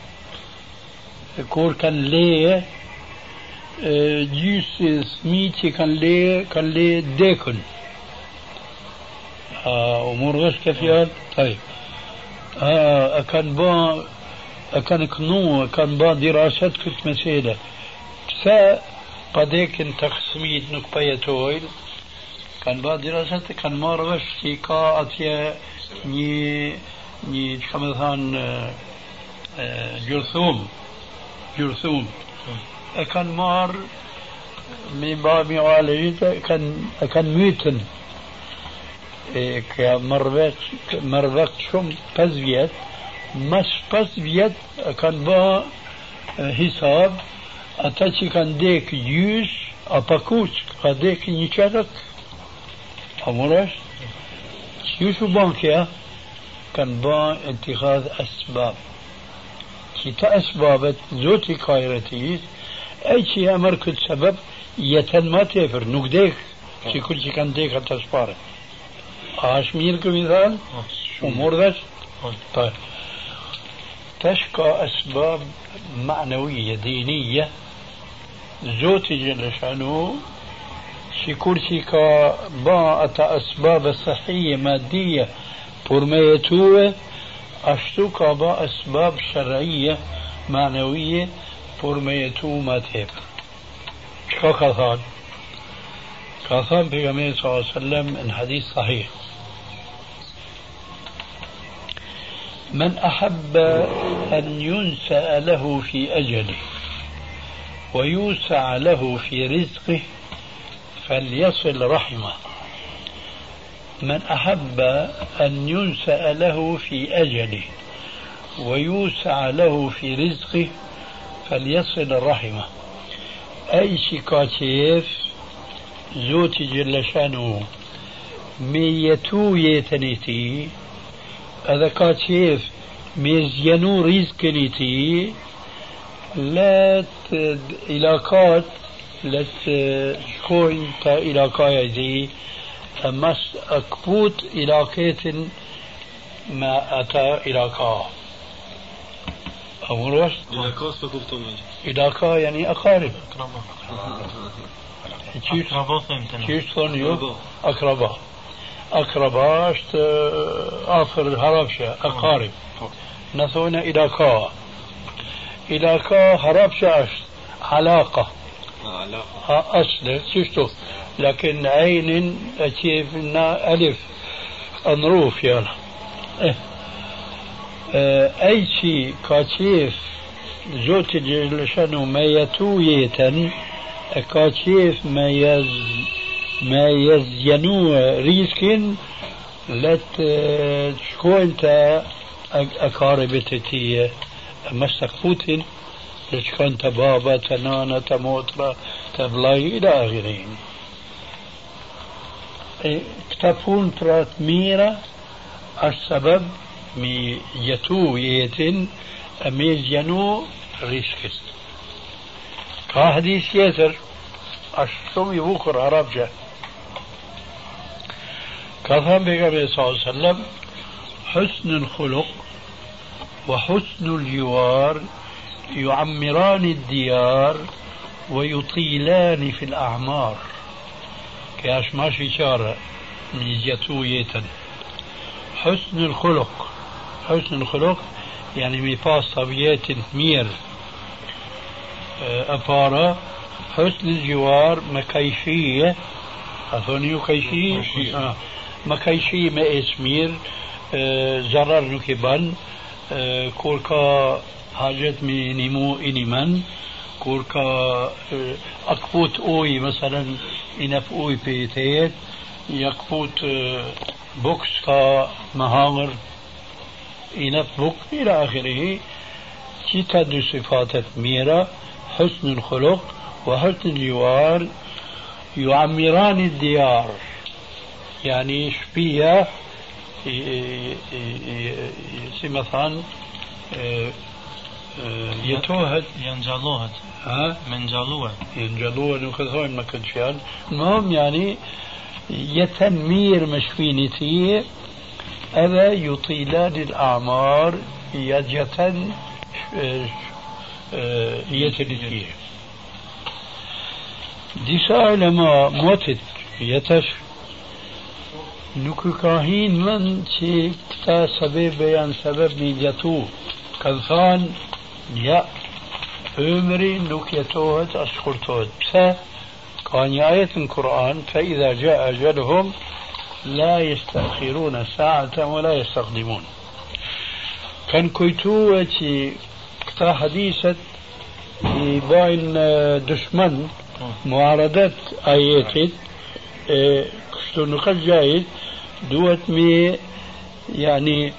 kur kanë leje gjysë fëmijë që kanë leje dekën u morrësh ka fjalë kanë kënu kanë bë dirasat këtë mesele pse pa dekën taksimit nuk përjetojnë kanë bë dirasat kanë marrë vesh që ka atje një çka më thënë gjurthum كان مار من باب معالجته كان ميتن مربك شم بزيت مش بزيت كان با حساب أتاشي كان ديك جيش أباكوش كان ديك نيشارك أمرش شو بانكيا كان بان اتخاذ أسباب كتا أسبابت زوتي كايرتيز أي شيء أمر كل سبب يتن ما تفر نقديك شي كل شي كان ديك التسبارة عاشمير كمثال أمور ذاش طيب تشكى أسباب معنوية دينية زوتي جل شأنه شي كل شي باعت أسباب صحية مادية برميتوه أشتوكا با أسباب شرعية معنوية برميتو ما تهب شكا كاثان بيغمين صلى الله عليه وسلم من حديث صحيح من أحب أن ينسأ له في أجله ويوسع له في رزقه فليصل رحمه من أحب أن ينسأ له في أجله ويوسع له في رزقه فليصل رحمه أي شكاتيف زوتي جل شانه ميتو يتنيتي هذا كاتيف ميزينو رزقنيتي لا علاقات لا تكون تا علاقة دي أمس أكبوت علاقات ما أتى علاقة أمروش علاقة يعني أقارب كيش ثانيو أقرباء أقرباء آخر هربشة أقارب نثونا علاقة هربشة علاقة أصل شفتو لكن عين أشيف ألف أنروف يلا أي شيء كاشيف زوت الجلشانو ما يتويتا كاشيف ما يزينو ريسكن لت شكو انت أقاربتتي مستقفوتين لشكو بابا تنانا تموترا تبلاي إلى آخره كتفون ترات ميرا السبب مي يتو يتن أميز ينو ريسكت كحديث يتر أشتم يبوكر عربجة كثم بقى صلى الله عليه وسلم حسن الخلق وحسن الجوار يعمران الديار ويطيلان في الأعمار كاش ماشي شارة ميزيتوية حسن الخلق يعني ميفاس طبيعة مير أفارة حسن الجوار مكيشية أثونيو كيشية مكيشية ما اسمير زرر نكبان كوركا حاجة من نمو إنمان كوركا أكبوت أوي مثلا إنف أوي بيتيت يكبوت بوكس كا مهامر إنف بوك إلى آخره تتد صفات ميرا حسن الخلق وحسن الجوار يعمران الديار يعني شبيه مثلا يتوهد ينجلوهد ينجلوهد وكذا ما كنشان المهم يعني يتنمير مشفينتي ألا يطيلان الأعمار يجتن يتنتي ديسا لما موتت يتش نكوكاهين من شيء تا سبب بيان سبب نيجتو كالثان يا عمري نكيتوهت أشكرتوهت بس كان آية القرآن فإذا جاء أجلهم لا يستأخرون ساعة ولا يستقدمون كان كويتوة كتا حديثة بين دشمن معارضة آيات كشتو نقل جايد دوت مي يعني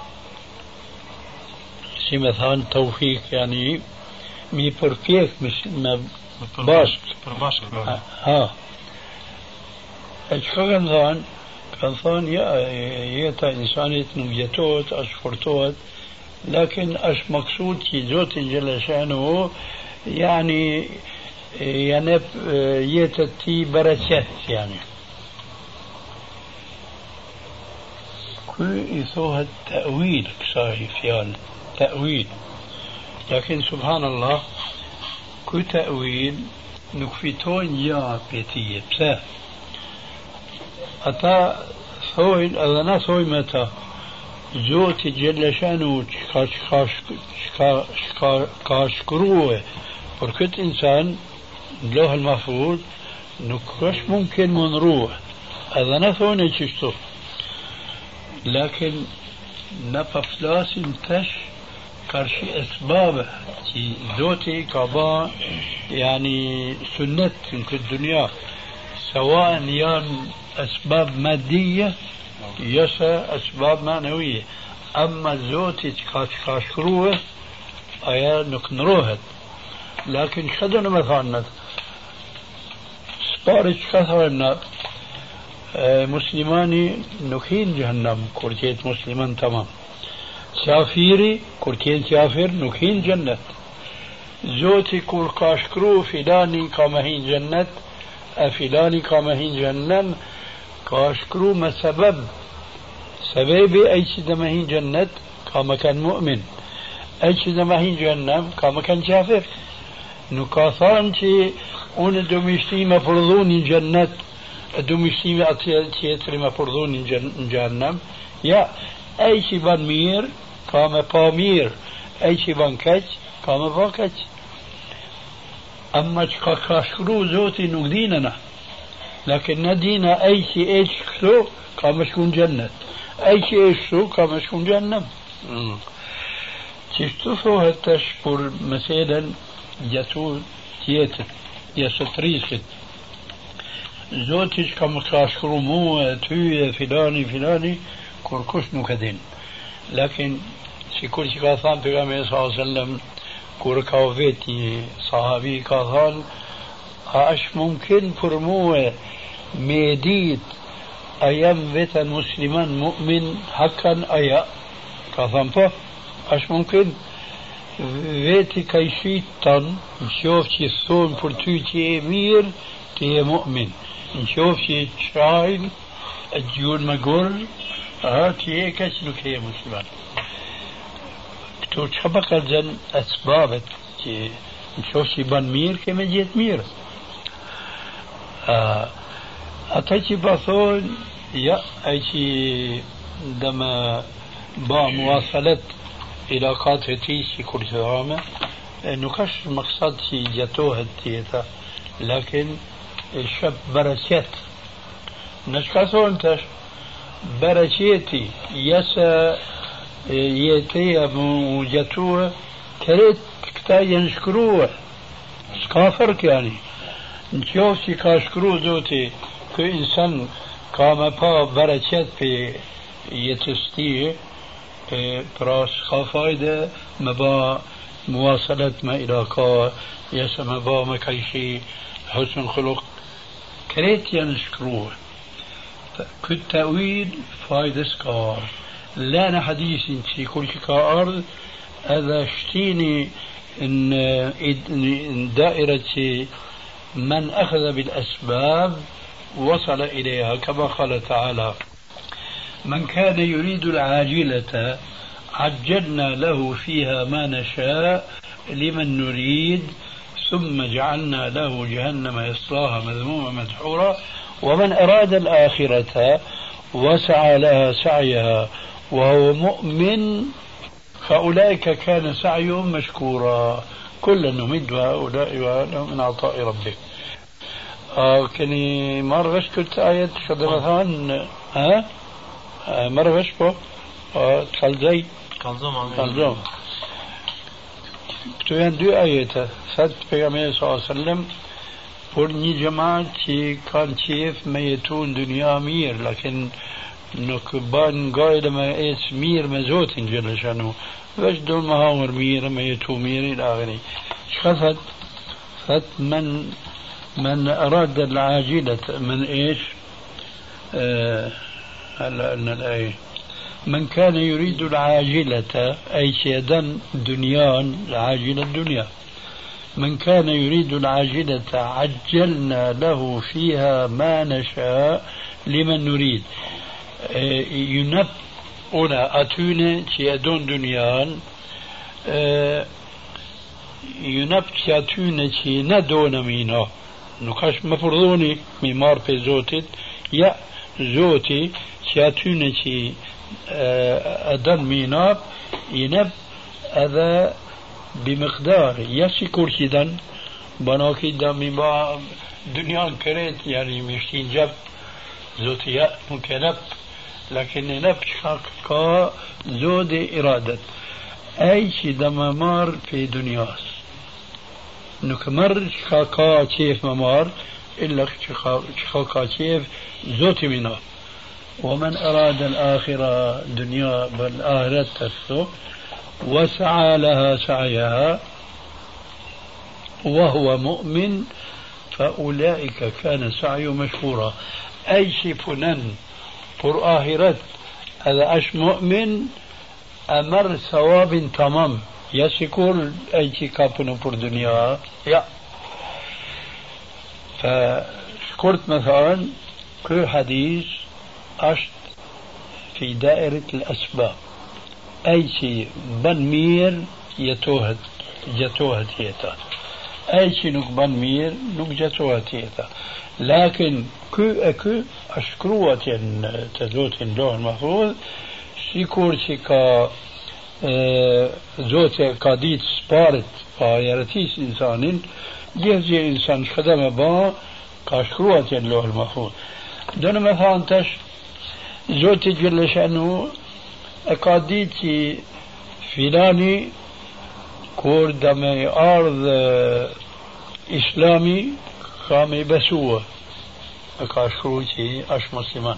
سي مثلا توفيق يعني مي برفيك مش ما باشك ها اشكرا ذان كان ثان يتا إنسانية نجتوت أشفرتوت لكن أش مقصود في زوت جل شأنه يعني ينب يتتي بركات يعني كل يسوها التأويل صحيح يعني تأويل لكن سبحان الله كل تأويل نكفتون يا بيتي بسه أتا ثوين أذنا ثوي متى زوت جل شانو كاشكروه بركت إنسان له المفروض نكش ممكن من روح أذنا ثوين يشتو لكن نففلاس انتش كرشي أسبابه زوتي كابا يعني سنة في الدنيا سواء يان أسباب مادية يسا أسباب معنوية أما زوتي كاشكروه أيا نكنروهت لكن شدنا مثلا سبارج كثرنا مسلماني نكين جهنم كورتيت مسلمان تمام سافيري كورتين سافر نكين جنة زوتي كور كاشكرو فلاني كامهين جنة فلاني كامهين جهنم كاشكرو ما سببي أي شيء دمهين جنة كما كان مؤمن أي شيء دمهين جهنم كما كان كافر نكاثان شي اون دوميشتي ما فرضوني جنة دوميشتي ما اتيتري ما فرضوني جهنم يا أي شيء بان مير كما بامير أي شيء بان كج كما باكج أما كاشكرو زوتي نقديننا لكن ندينا أي شيء إيش كسو كما شكون جنة أي شيء إيش كسو كما شكون جهنم تشتفو هالتشبر مثلا جاتو تيتر يستريسك زوتيش كما كاشكرو مو توي فلاني كوركوش نكدين لكن سيكون شكاثان بيغامي صلى الله عليه وسلم كوركاوفيتي صحابي كاثان اش ممكن فرموه ميديت ايام فيتا مسلمان مؤمن حقا ايا كاثان با اش ممكن فيتي كيشيطان نشوف شي الثون فرتوتي امير تي مؤمن نشوف شي شاين الجيون مقول تي كشنو كي مسلمان تو شبكة جن أسبابت كي نشوف شي بان مير كما جيت مير أتاكي باثون يا أيشي دما با مواصلة علاقات تيشي كل سرامة نكش مقصد شي جاتوها التيتا لكن الشاب بركات نشكاسو انتش بركاتي يسا يتي موجتوه كريت كتا ينشكروه سكافرك يعني نشوف شي كاشكرو زوتي كو انسان كاما با بركات في يتستيه براس خافايدة مبا مواصلة ما علاقة يسا مبا مكيشي حسن خلق كريت ينشكروه كالتأويل فايدة سكار لا حديث في كل كأرض هذا اشتيني إن دائرة من أخذ بالأسباب وصل إليها كما قال تعالى من كان يريد العاجلة عجلنا له فيها ما نشاء لمن نريد ثم جعلنا له جهنم يصلاها مذموما مدحورا ومن أراد الآخرة وسعى لها سعيها وهو مؤمن فأولئك كان سعيهم مشكورا كلا نمد هؤلاء وهؤلاء من عطاء ربك كني مرغش كنت آية شدرثان مرغش بو تخلزي تخلزوم كتوين دو آية ثلاث پیغمبر صلى الله عليه وسلم پر një gjemaat që kanë qef me jetu në dunja mirë, lakin nuk ban gajle me ecë mirë me Zotin gjellë shanu, veç do me hamër mirë, me jetu mirë ila akhiri. Çka thët? Thët من أراد العاجلة من إيش هلا قلنا الآية من كان يريد العاجلة أي شيئا دنيان العاجلة الدنيا من كان يريد العاجلة عجلنا له فيها ما نشاء لمن نريد ينب أنا أتوني شيئا دنيان ينب شيئا شيئا ندون مينا نكاش مفرضوني ميمار في زوتت يا زوتي شيئا شيئا أدن ميناب ينب هذا بمقدار يسي كورشيدن بناكي دمي با دنيا كريت يعني مشتين جب زوتيا ممكن لكن نب شاكا زود إرادة أي شي دمامار في دنياس نكمر شاكا كيف ممار إلا شاكا كيف زوتي منا ومن أراد الآخرة دنيا بالآخرة تسو وسعى لها سعيها وهو مؤمن فأولئك كان سعي مشكورا أي شفنن پر آخرت هذا أش مؤمن أمر ثواب تمام يسكول أي شي كابنو پر دنيا يا فشكرت مثلا كل حديث أشت في دائرة الأسباب أي شيء بنمير يتوهد هيتا أي شيء نك بنمير نك جتوهد هيتا لكن كو أشكروة تزوت اللوح المحفوظ سيكور شكا زوت قاديت سبارت فيرتيس إنسان يهزي إنسان خدمة با كاشكروة اللوح المحفوظ دون مثلا تش زوت جل شأنه أكاديتي فلاني كور دمي أرض إسلامي خامي بسوة أكاشروتي أش مسلمان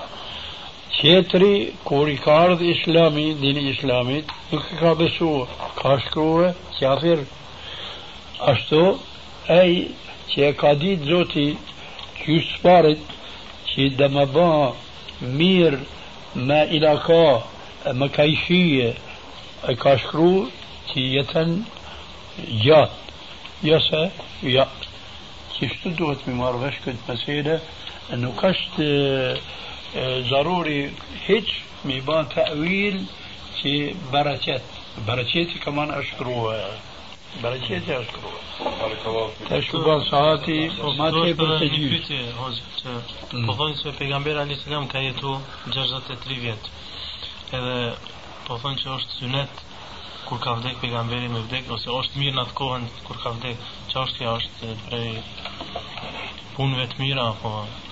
شيتري كوري كارض إسلامي دين إسلامي كا بسوة كاشروه كافر أشتو أي شي أكاديت زوتي كيسبارت شي دمبان مير ما إلاكا مكايشية كاشكرو تية جات يسا يا كيشتو دوت ممار غشكت مسيرة انه كشت ضروري هيج ميبان تأويل في بركتي كمان أشكروها بركتي أشكروها تشكر ساعتي ما تبر تجيب po thonë se pejgamberi alayhis salam ka jetu 63 vjet. Edhe po thonë që është sunet kur ka vdek pejgamberi me vdek ose është mirë në atë kohën kur ka vdek. Çështja është prej punëve të mira apo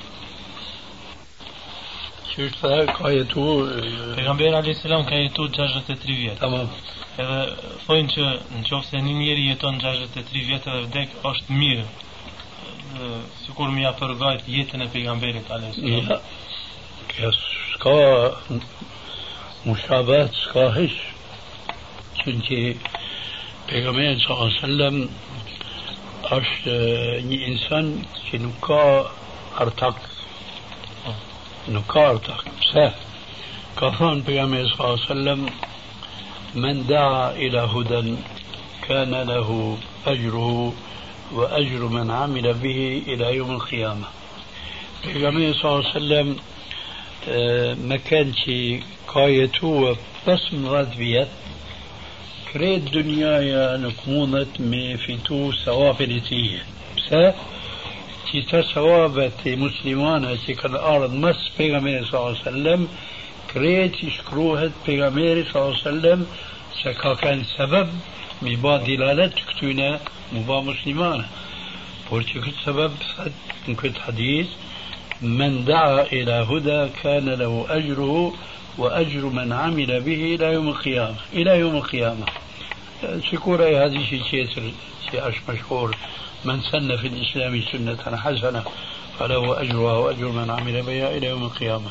çështja ka jetu pejgamberi alayhis salam ka jetu 63 vjet. Tamam. Edhe thonë që nëse një njeri jeton 63 vjet edhe vdek është mirë. Sikur më ja përgajt jetën e pejgamberit alayhis salam. Ska mushabat ska hiç. Çünkü pejgamberi sallallahu aleyhi ve sellem është një insan që nuk ka artak. Nuk ka artak. Pse? Ka thënë pejgamberi sallallahu aleyhi ve sellem men daa ila hudan kana lahu ajruhu وأجر من عمل به إلى يوم القيامة. النبي صلى الله عليه وسلم ما كانش كايتو بس من غذبيات كريت دنيا نكمونت مفتو سوافرتية بس تيتا سوابت مسلمانة تيكا الأرض مس بيغمير صلى الله عليه وسلم كريت يشكروهت بيغمير صلى الله عليه وسلم سكا كان سبب مبا دلالت كتونا مبا مسلمان porque كنت سبب كنت حديث من دعا إلى هدى كان له أجره وأجر من عمل به إلى يوم القيامة إلى يوم القيامة شكورا هذه شيء مشهور من سن في الإسلام سنة حسنة فله أجرها وأجر من عمل بها إلى يوم القيامة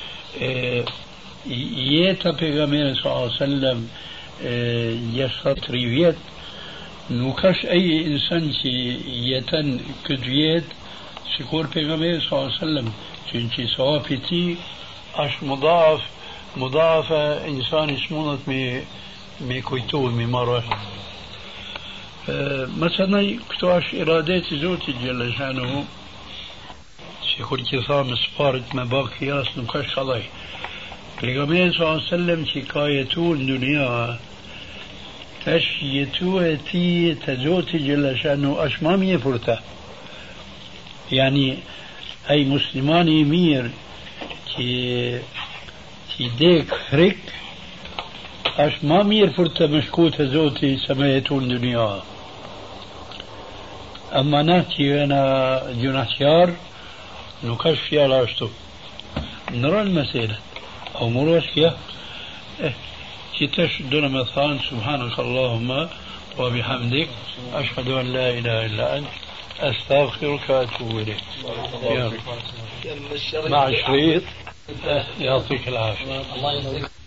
يتا بيغمير صلى الله عليه وسلم يشتري nuk është ai insan që jeton këtë jetë sikur pejgamberi sallallahu alaihi wasallam, që sahabi i tij أش مضاعفة إنسان يسمونت مي كويتو مي مرة مثلا كتواش إرادات زوتي جل شانه شيخ الكثام سبارت ما باقي ياس نكاش علي النبي صلى الله عليه وسلم شكايتون دنيا اش يتوتي تزوتي جل شانه اش ما ميفرته يعني اي مسلمان يمير كي ديك خريك اش ما مير فرته مشكوت زوتي سميتون دنيا اما ناتي انا جناحيار نكاش فيها لاشتو نرى المسألة او مروش فيها كتاش دون مثلا سبحانك اللهم وبحمدك أشهد أن لا إله إلا أنت أستغفرك وأتوب إليك مع شريط يعطيك العافية.